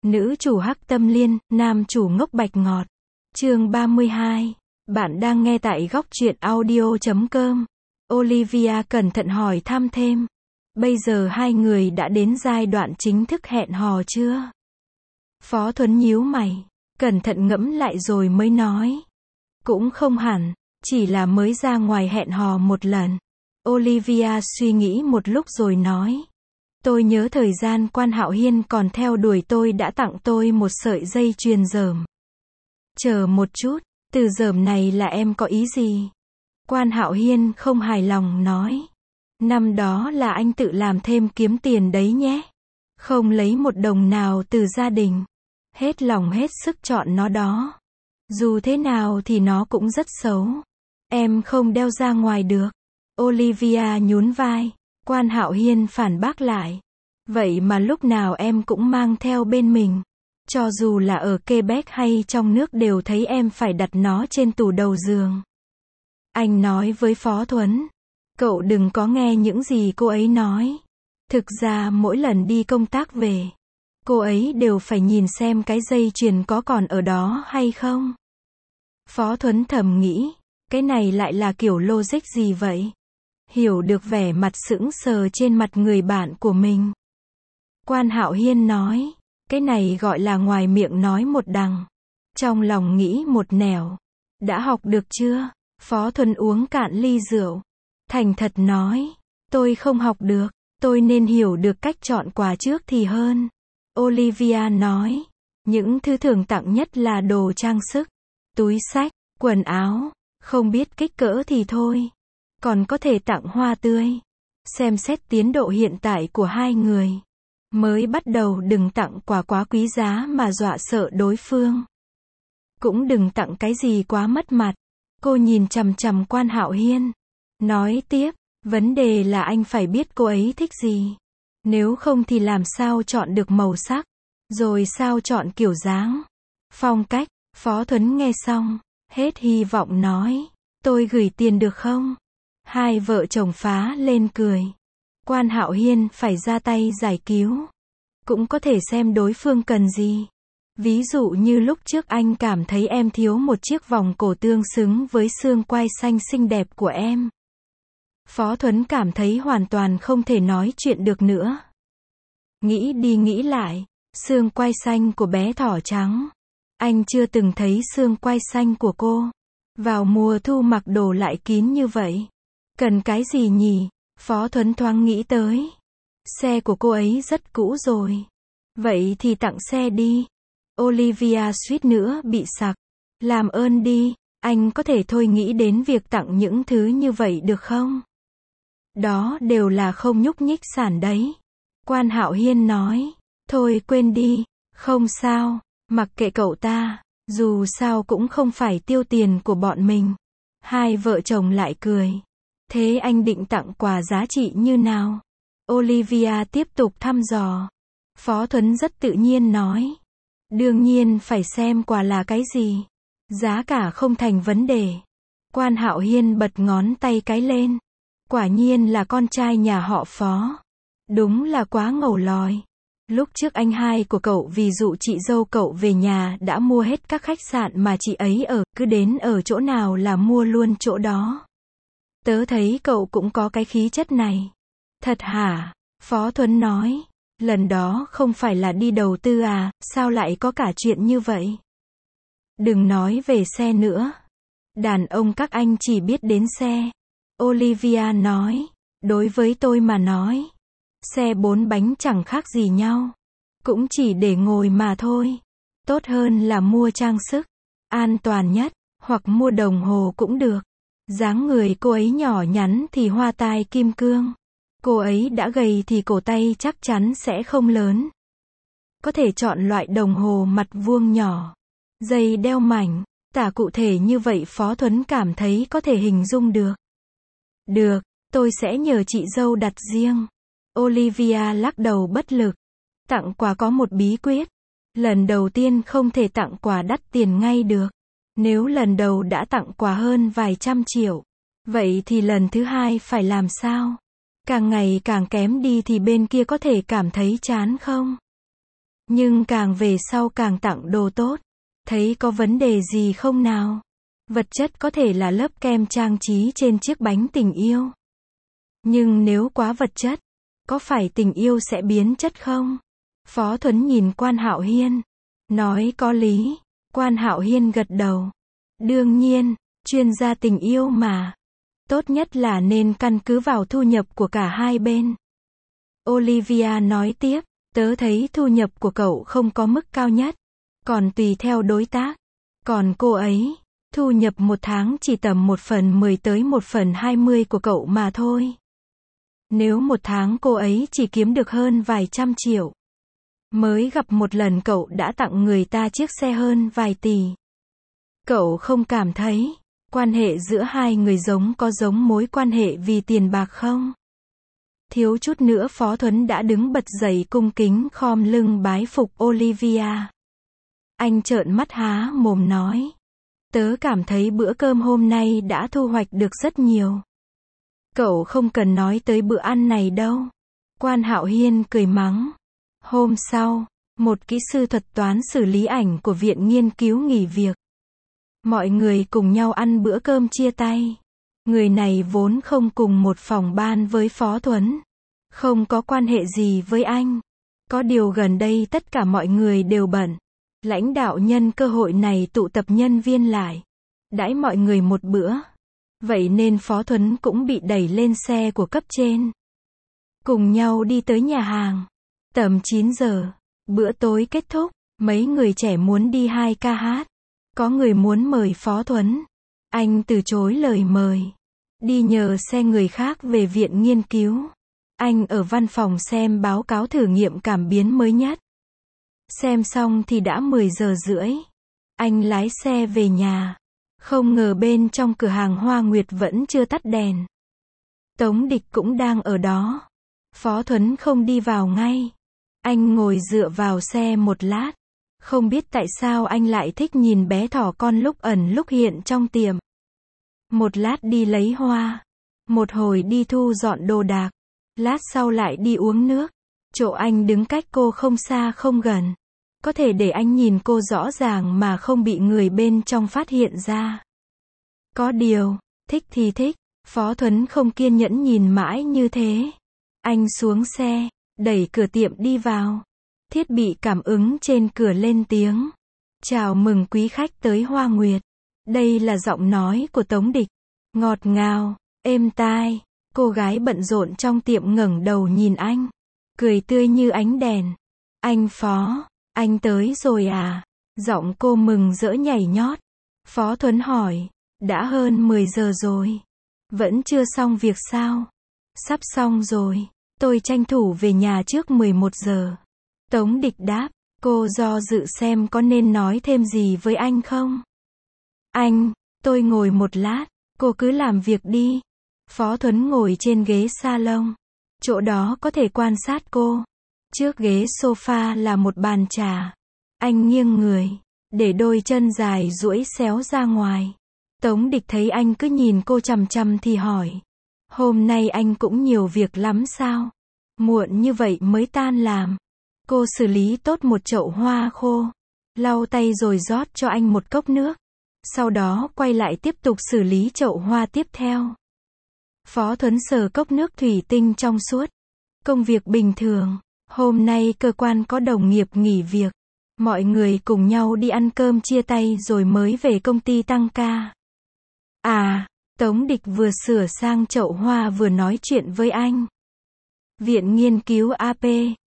Nữ chủ hắc tâm liên, nam chủ ngốc bạch ngọt. Chương 32. Bạn đang nghe tại góc truyện audio.com. Olivia cẩn thận hỏi thăm thêm. Bây giờ hai người đã đến giai đoạn chính thức hẹn hò chưa? Phó Thuấn nhíu mày, cẩn thận ngẫm lại rồi mới nói. Cũng không hẳn, chỉ là mới ra ngoài hẹn hò một lần. Olivia suy nghĩ một lúc rồi nói. Tôi nhớ thời gian Quan Hạo Hiên còn theo đuổi tôi đã tặng tôi một sợi dây chuyền dởm. Chờ một chút, từ dởm này là em có ý gì? Quan Hạo Hiên không hài lòng nói. Năm đó là anh tự làm thêm kiếm tiền đấy nhé. Không lấy một đồng nào từ gia đình. Hết lòng hết sức chọn nó đó. Dù thế nào thì nó cũng rất xấu. Em không đeo ra ngoài được. Olivia nhún vai. Quan Hạo Hiên phản bác lại. Vậy mà lúc nào em cũng mang theo bên mình. Cho dù là ở Quebec hay trong nước đều thấy em phải đặt nó trên tủ đầu giường. Anh nói với Phó Thuấn. Cậu đừng có nghe những gì cô ấy nói. Thực ra mỗi lần đi công tác về, cô ấy đều phải nhìn xem cái dây chuyền có còn ở đó hay không. Phó Thuấn thầm nghĩ. Cái này lại là kiểu logic gì vậy? Hiểu được vẻ mặt sững sờ trên mặt người bạn của mình. Quan Hạo Hiên nói. Cái này gọi là ngoài miệng nói một đằng, trong lòng nghĩ một nẻo. Đã học được chưa? Phó Thuấn uống cạn ly rượu. Thành thật nói. Tôi không học được. Tôi nên hiểu được cách chọn quà trước thì hơn. Olivia nói. Những thứ thường tặng nhất là đồ trang sức, túi xách, quần áo. Không biết kích cỡ thì thôi. Còn có thể tặng hoa tươi. Xem xét tiến độ hiện tại của hai người. Mới bắt đầu đừng tặng quà quá quý giá mà dọa sợ đối phương. Cũng đừng tặng cái gì quá mất mặt. Cô nhìn chằm chằm Quan Hạo Hiên. Nói tiếp, vấn đề là anh phải biết cô ấy thích gì. Nếu không thì làm sao chọn được màu sắc. Rồi sao chọn kiểu dáng, phong cách. Phó Thuấn nghe xong, hết hy vọng nói. Tôi gửi tiền được không? Hai vợ chồng phá lên cười. Quan Hạo Hiên phải ra tay giải cứu. Cũng có thể xem đối phương cần gì. Ví dụ như lúc trước anh cảm thấy em thiếu một chiếc vòng cổ tương xứng với xương quai xanh xinh đẹp của em. Phó Thuấn cảm thấy hoàn toàn không thể nói chuyện được nữa. Nghĩ đi nghĩ lại, xương quai xanh của bé thỏ trắng. Anh chưa từng thấy xương quai xanh của cô. Vào mùa thu mặc đồ lại kín như vậy. Cần cái gì nhỉ? Phó Thuấn thoáng nghĩ tới. Xe của cô ấy rất cũ rồi. Vậy thì tặng xe đi. Olivia suýt nữa bị sặc. Làm ơn đi, anh có thể thôi nghĩ đến việc tặng những thứ như vậy được không? Đó đều là không nhúc nhích sản đấy. Quan Hạo Hiên nói. Thôi quên đi, không sao, mặc kệ cậu ta, dù sao cũng không phải tiêu tiền của bọn mình. Hai vợ chồng lại cười. Thế anh định tặng quà giá trị như nào? Olivia tiếp tục thăm dò. Phó Thuấn rất tự nhiên nói. Đương nhiên phải xem quà là cái gì. Giá cả không thành vấn đề. Quan Hạo Hiên bật ngón tay cái lên. Quả nhiên là con trai nhà họ Phó. Đúng là quá ngầu lòi. Lúc trước anh hai của cậu vì dụ chị dâu cậu về nhà đã mua hết các khách sạn mà chị ấy ở, cứ đến ở chỗ nào là mua luôn chỗ đó. Tớ thấy cậu cũng có cái khí chất này. Thật hả? Phó Thuấn nói. Lần đó không phải là đi đầu tư à, sao lại có cả chuyện như vậy? Đừng nói về xe nữa. Đàn ông các anh chỉ biết đến xe. Olivia nói. Đối với tôi mà nói, xe 4 bánh chẳng khác gì nhau. Cũng chỉ để ngồi mà thôi. Tốt hơn là mua trang sức. An toàn nhất. Hoặc mua đồng hồ cũng được. Dáng người cô ấy nhỏ nhắn thì hoa tai kim cương. Cô ấy đã gầy thì cổ tay chắc chắn sẽ không lớn. Có thể chọn loại đồng hồ mặt vuông nhỏ. Dây đeo mảnh. Tả cụ thể như vậy Phó Thuấn cảm thấy có thể hình dung được. Được, tôi sẽ nhờ chị dâu đặt riêng. Olivia lắc đầu bất lực. Tặng quà có một bí quyết. Lần đầu tiên không thể tặng quà đắt tiền ngay được. Nếu lần đầu đã tặng quà hơn vài trăm triệu, vậy thì lần thứ hai phải làm sao? Càng ngày càng kém đi thì bên kia có thể cảm thấy chán không? Nhưng càng về sau càng tặng đồ tốt. Thấy có vấn đề gì không nào? Vật chất có thể là lớp kem trang trí trên chiếc bánh tình yêu. Nhưng nếu quá vật chất, có phải tình yêu sẽ biến chất không? Phó Thuấn nhìn Quan Hạo Hiên. Nói có lý. Quan Hạo Hiên gật đầu. Đương nhiên, chuyên gia tình yêu mà. Tốt nhất là nên căn cứ vào thu nhập của cả hai bên. Olivia nói tiếp, tớ thấy thu nhập của cậu không có mức cao nhất. Còn tùy theo đối tác. Còn cô ấy, thu nhập một tháng chỉ tầm 1/10 tới 1/20 của cậu mà thôi. Nếu một tháng cô ấy chỉ kiếm được hơn vài trăm triệu. Mới gặp một lần cậu đã tặng người ta chiếc xe hơn vài tỷ. Cậu không cảm thấy quan hệ giữa hai người có giống mối quan hệ vì tiền bạc không? Thiếu chút nữa Phó Thuấn đã đứng bật dậy cung kính khom lưng bái phục Olivia. Anh trợn mắt há mồm nói. Tớ cảm thấy bữa cơm hôm nay đã thu hoạch được rất nhiều. Cậu không cần nói tới bữa ăn này đâu. Quan Hạo Hiên cười mắng. Hôm sau, một kỹ sư thuật toán xử lý ảnh của viện nghiên cứu nghỉ việc. Mọi người cùng nhau ăn bữa cơm chia tay. Người này vốn không cùng một phòng ban với Phó Thuấn. Không có quan hệ gì với anh. Có điều gần đây tất cả mọi người đều bận. Lãnh đạo nhân cơ hội này tụ tập nhân viên lại. Đãi mọi người một bữa. Vậy nên Phó Thuấn cũng bị đẩy lên xe của cấp trên. Cùng nhau đi tới nhà hàng. Tầm 9 giờ. Bữa tối kết thúc. Mấy người trẻ muốn đi 2 ca hát. Có người muốn mời Phó Thuấn. Anh từ chối lời mời. Đi nhờ xe người khác về viện nghiên cứu. Anh ở văn phòng xem báo cáo thử nghiệm cảm biến mới nhất. Xem xong thì đã 10 giờ rưỡi. Anh lái xe về nhà. Không ngờ bên trong cửa hàng Hoa Nguyệt vẫn chưa tắt đèn. Tống Địch cũng đang ở đó. Phó Thuấn không đi vào ngay. Anh ngồi dựa vào xe một lát. Không biết tại sao anh lại thích nhìn bé thỏ con lúc ẩn lúc hiện trong tiệm. Một lát đi lấy hoa. Một hồi đi thu dọn đồ đạc. Lát sau lại đi uống nước. Chỗ anh đứng cách cô không xa không gần. Có thể để anh nhìn cô rõ ràng mà không bị người bên trong phát hiện ra. Có điều, thích thì thích. Phó Thuấn không kiên nhẫn nhìn mãi như thế. Anh xuống xe, đẩy cửa tiệm đi vào. Thiết bị cảm ứng trên cửa lên tiếng. Chào mừng quý khách tới Hoa Nguyệt. Đây là giọng nói của Tống Địch. Ngọt ngào, êm tai. Cô gái bận rộn trong tiệm ngẩng đầu nhìn anh. Cười tươi như ánh đèn. Anh Phó, anh tới rồi à? Giọng cô mừng rỡ nhảy nhót. Phó Thuấn hỏi. Đã hơn 10 giờ rồi. Vẫn chưa xong việc sao? Sắp xong rồi. Tôi tranh thủ về nhà trước 11 giờ. Tống Địch đáp. Cô do dự xem có nên nói thêm gì với anh không? Anh, tôi ngồi một lát. Cô cứ làm việc đi. Phó Thuấn ngồi trên ghế salon. Chỗ đó có thể quan sát cô. Trước ghế sofa là một bàn trà. Anh nghiêng người. Để đôi chân dài duỗi xéo ra ngoài. Tống Địch thấy anh cứ nhìn cô chằm chằm thì hỏi. Hôm nay anh cũng nhiều việc lắm sao? Muộn như vậy mới tan làm. Cô xử lý tốt một chậu hoa khô. Lau tay rồi rót cho anh một cốc nước. Sau đó quay lại tiếp tục xử lý chậu hoa tiếp theo. Phó Thuấn sờ cốc nước thủy tinh trong suốt. Công việc bình thường. Hôm nay cơ quan có đồng nghiệp nghỉ việc. Mọi người cùng nhau đi ăn cơm chia tay rồi mới về công ty tăng ca. À, Tống Địch vừa sửa sang chậu hoa vừa nói chuyện với anh. Viện nghiên cứu AP.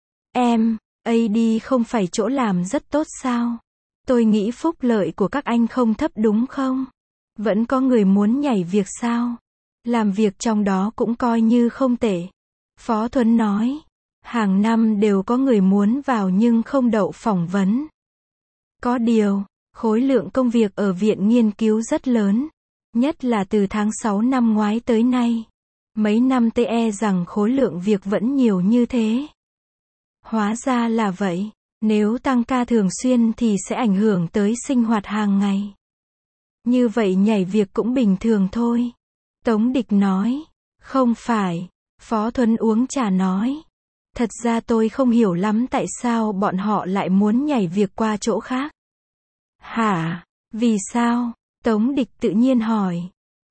AD không phải chỗ làm rất tốt sao? Tôi nghĩ phúc lợi của các anh không thấp đúng không? Vẫn có người muốn nhảy việc sao? Làm việc trong đó cũng coi như không tệ. Phó Thuấn nói. Hàng năm đều có người muốn vào nhưng không đậu phỏng vấn. Có điều, khối lượng công việc ở viện nghiên cứu rất lớn. Nhất là từ tháng 6 năm ngoái tới nay. Mấy năm TE rằng khối lượng việc vẫn nhiều như thế. Hóa ra là vậy. Nếu tăng ca thường xuyên thì sẽ ảnh hưởng tới sinh hoạt hàng ngày. Như vậy nhảy việc cũng bình thường thôi. Tống Địch nói. Không phải. Phó Thuấn uống trà nói. Thật ra tôi không hiểu lắm tại sao bọn họ lại muốn nhảy việc qua chỗ khác. Hả? Vì sao? Tống Địch tự nhiên hỏi.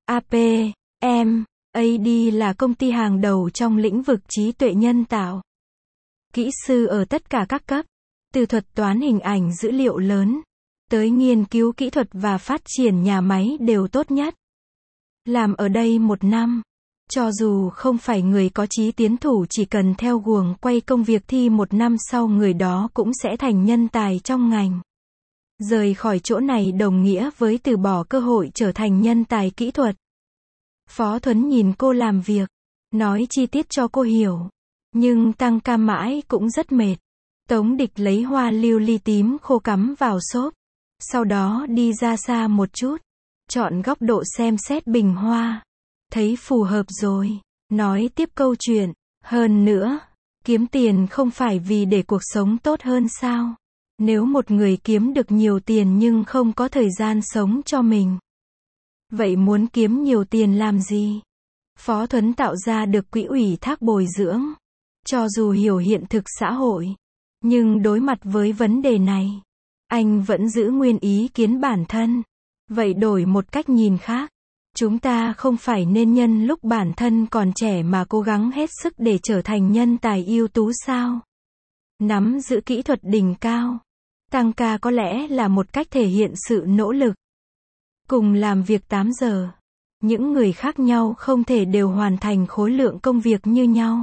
AD là công ty hàng đầu trong lĩnh vực trí tuệ nhân tạo. Kỹ sư ở tất cả các cấp, từ thuật toán hình ảnh dữ liệu lớn, tới nghiên cứu kỹ thuật và phát triển nhà máy đều tốt nhất. Làm ở đây 1 năm, cho dù không phải người có chí tiến thủ, chỉ cần theo guồng quay công việc thì 1 năm sau người đó cũng sẽ thành nhân tài trong ngành. Rời khỏi chỗ này đồng nghĩa với từ bỏ cơ hội trở thành nhân tài kỹ thuật. Phó Thuấn nhìn cô làm việc, nói chi tiết cho cô hiểu. Nhưng tăng ca mãi cũng rất mệt. Tống Địch lấy hoa lưu ly tím khô cắm vào xốp. Sau đó đi ra xa một chút. Chọn góc độ xem xét bình hoa. Thấy phù hợp rồi. Nói tiếp câu chuyện. Hơn nữa, kiếm tiền không phải vì để cuộc sống tốt hơn sao? Nếu một người kiếm được nhiều tiền nhưng không có thời gian sống cho mình, vậy muốn kiếm nhiều tiền làm gì? Phó Thuấn tạo ra được quỹ ủy thác bồi dưỡng. Cho dù hiểu hiện thực xã hội, nhưng đối mặt với vấn đề này, anh vẫn giữ nguyên ý kiến bản thân. Vậy đổi một cách nhìn khác, chúng ta không phải nên nhân lúc bản thân còn trẻ mà cố gắng hết sức để trở thành nhân tài ưu tú sao? Nắm giữ kỹ thuật đỉnh cao, tăng ca có lẽ là một cách thể hiện sự nỗ lực. Cùng làm việc 8 giờ, những người khác nhau không thể đều hoàn thành khối lượng công việc như nhau.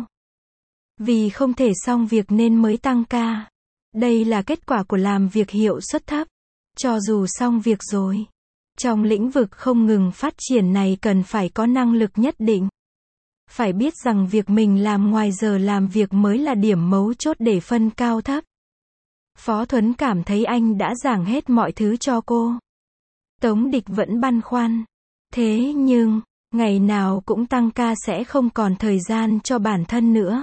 Vì không thể xong việc nên mới tăng ca. Đây là kết quả của làm việc hiệu suất thấp. Cho dù xong việc rồi, trong lĩnh vực không ngừng phát triển này cần phải có năng lực nhất định. Phải biết rằng việc mình làm ngoài giờ làm việc mới là điểm mấu chốt để phân cao thấp. Phó Thuấn cảm thấy anh đã giảng hết mọi thứ cho cô. Tống Địch vẫn băn khoăn. Thế nhưng, ngày nào cũng tăng ca sẽ không còn thời gian cho bản thân nữa.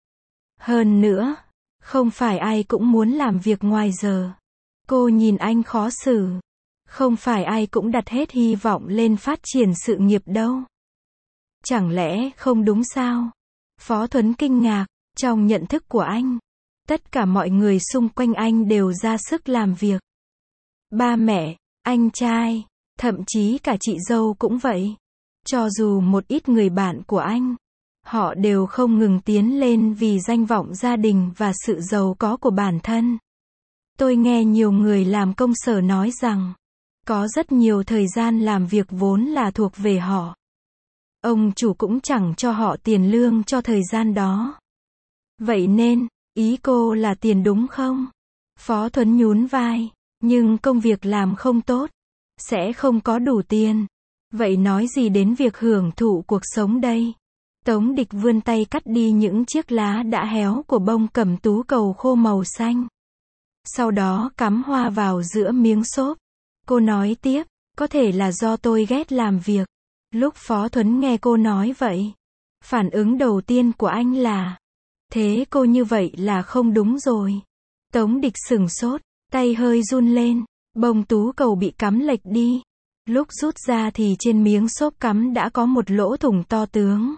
Hơn nữa, không phải ai cũng muốn làm việc ngoài giờ. Cô nhìn anh khó xử. Không phải ai cũng đặt hết hy vọng lên phát triển sự nghiệp đâu. Chẳng lẽ không đúng sao? Phó Thuấn kinh ngạc, trong nhận thức của anh, tất cả mọi người xung quanh anh đều ra sức làm việc. Ba mẹ, anh trai, thậm chí cả chị dâu cũng vậy. Cho dù một ít người bạn của anh, họ đều không ngừng tiến lên vì danh vọng gia đình và sự giàu có của bản thân. Tôi nghe nhiều người làm công sở nói rằng, có rất nhiều thời gian làm việc vốn là thuộc về họ. Ông chủ cũng chẳng cho họ tiền lương cho thời gian đó. Vậy nên, ý cô là tiền đúng không? Phó Thuấn nhún vai, nhưng công việc làm không tốt, sẽ không có đủ tiền. Vậy nói gì đến việc hưởng thụ cuộc sống đây? Tống Địch vươn tay cắt đi những chiếc lá đã héo của bông cẩm tú cầu khô màu xanh. Sau đó cắm hoa vào giữa miếng xốp. Cô nói tiếp, có thể là do tôi ghét làm việc. Lúc Phó Thuấn nghe cô nói vậy, phản ứng đầu tiên của anh là, thế cô như vậy là không đúng rồi. Tống Địch sửng sốt, tay hơi run lên, bông tú cầu bị cắm lệch đi. Lúc rút ra thì trên miếng xốp cắm đã có một lỗ thủng to tướng.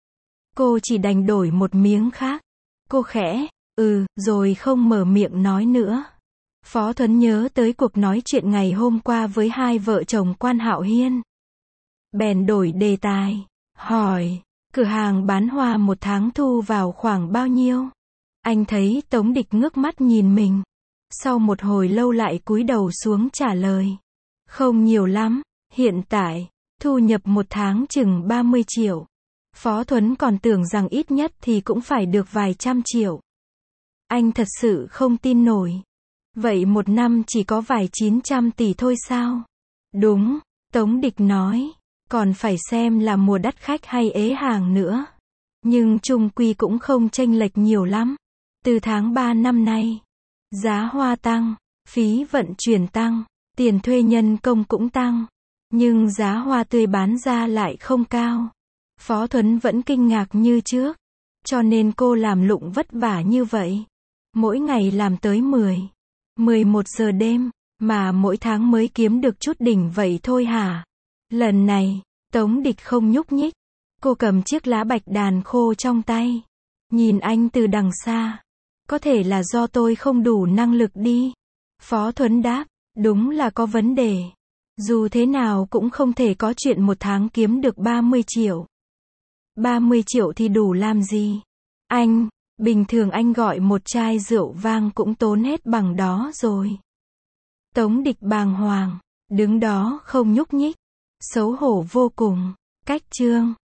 Cô chỉ đành đổi một miếng khác. Cô khẽ, rồi không mở miệng nói nữa. Phó Thuấn nhớ tới cuộc nói chuyện ngày hôm qua với hai vợ chồng Quan Hạo Hiên. Bèn đổi đề tài, hỏi, cửa hàng bán hoa 1 tháng thu vào khoảng bao nhiêu? Anh thấy Tống Địch ngước mắt nhìn mình. Sau một hồi lâu lại cúi đầu xuống trả lời. Không nhiều lắm, hiện tại, thu nhập 1 tháng chừng 30 triệu. Phó Thuấn còn tưởng rằng ít nhất thì cũng phải được vài trăm triệu. Anh thật sự không tin nổi. Vậy 1 năm chỉ có vài 900 tỷ thôi sao? Đúng, Tống Địch nói. Còn phải xem là mùa đắt khách hay ế hàng nữa. Nhưng chung quy cũng không chênh lệch nhiều lắm. Từ tháng 3 năm nay, giá hoa tăng, phí vận chuyển tăng, tiền thuê nhân công cũng tăng. Nhưng giá hoa tươi bán ra lại không cao. Phó Thuấn vẫn kinh ngạc như trước. Cho nên cô làm lụng vất vả như vậy. Mỗi ngày làm tới 11 giờ đêm, mà mỗi tháng mới kiếm được chút đỉnh vậy thôi hả? Lần này, Tống Địch không nhúc nhích. Cô cầm chiếc lá bạch đàn khô trong tay. Nhìn anh từ đằng xa. Có thể là do tôi không đủ năng lực đi. Phó Thuấn đáp, đúng là có vấn đề. Dù thế nào cũng không thể có chuyện một tháng kiếm được 30 triệu. 30 triệu thì đủ làm gì? Anh, bình thường anh gọi một chai rượu vang cũng tốn hết bằng đó rồi. Tống Địch bàng hoàng, đứng đó không nhúc nhích, xấu hổ vô cùng. Cách chương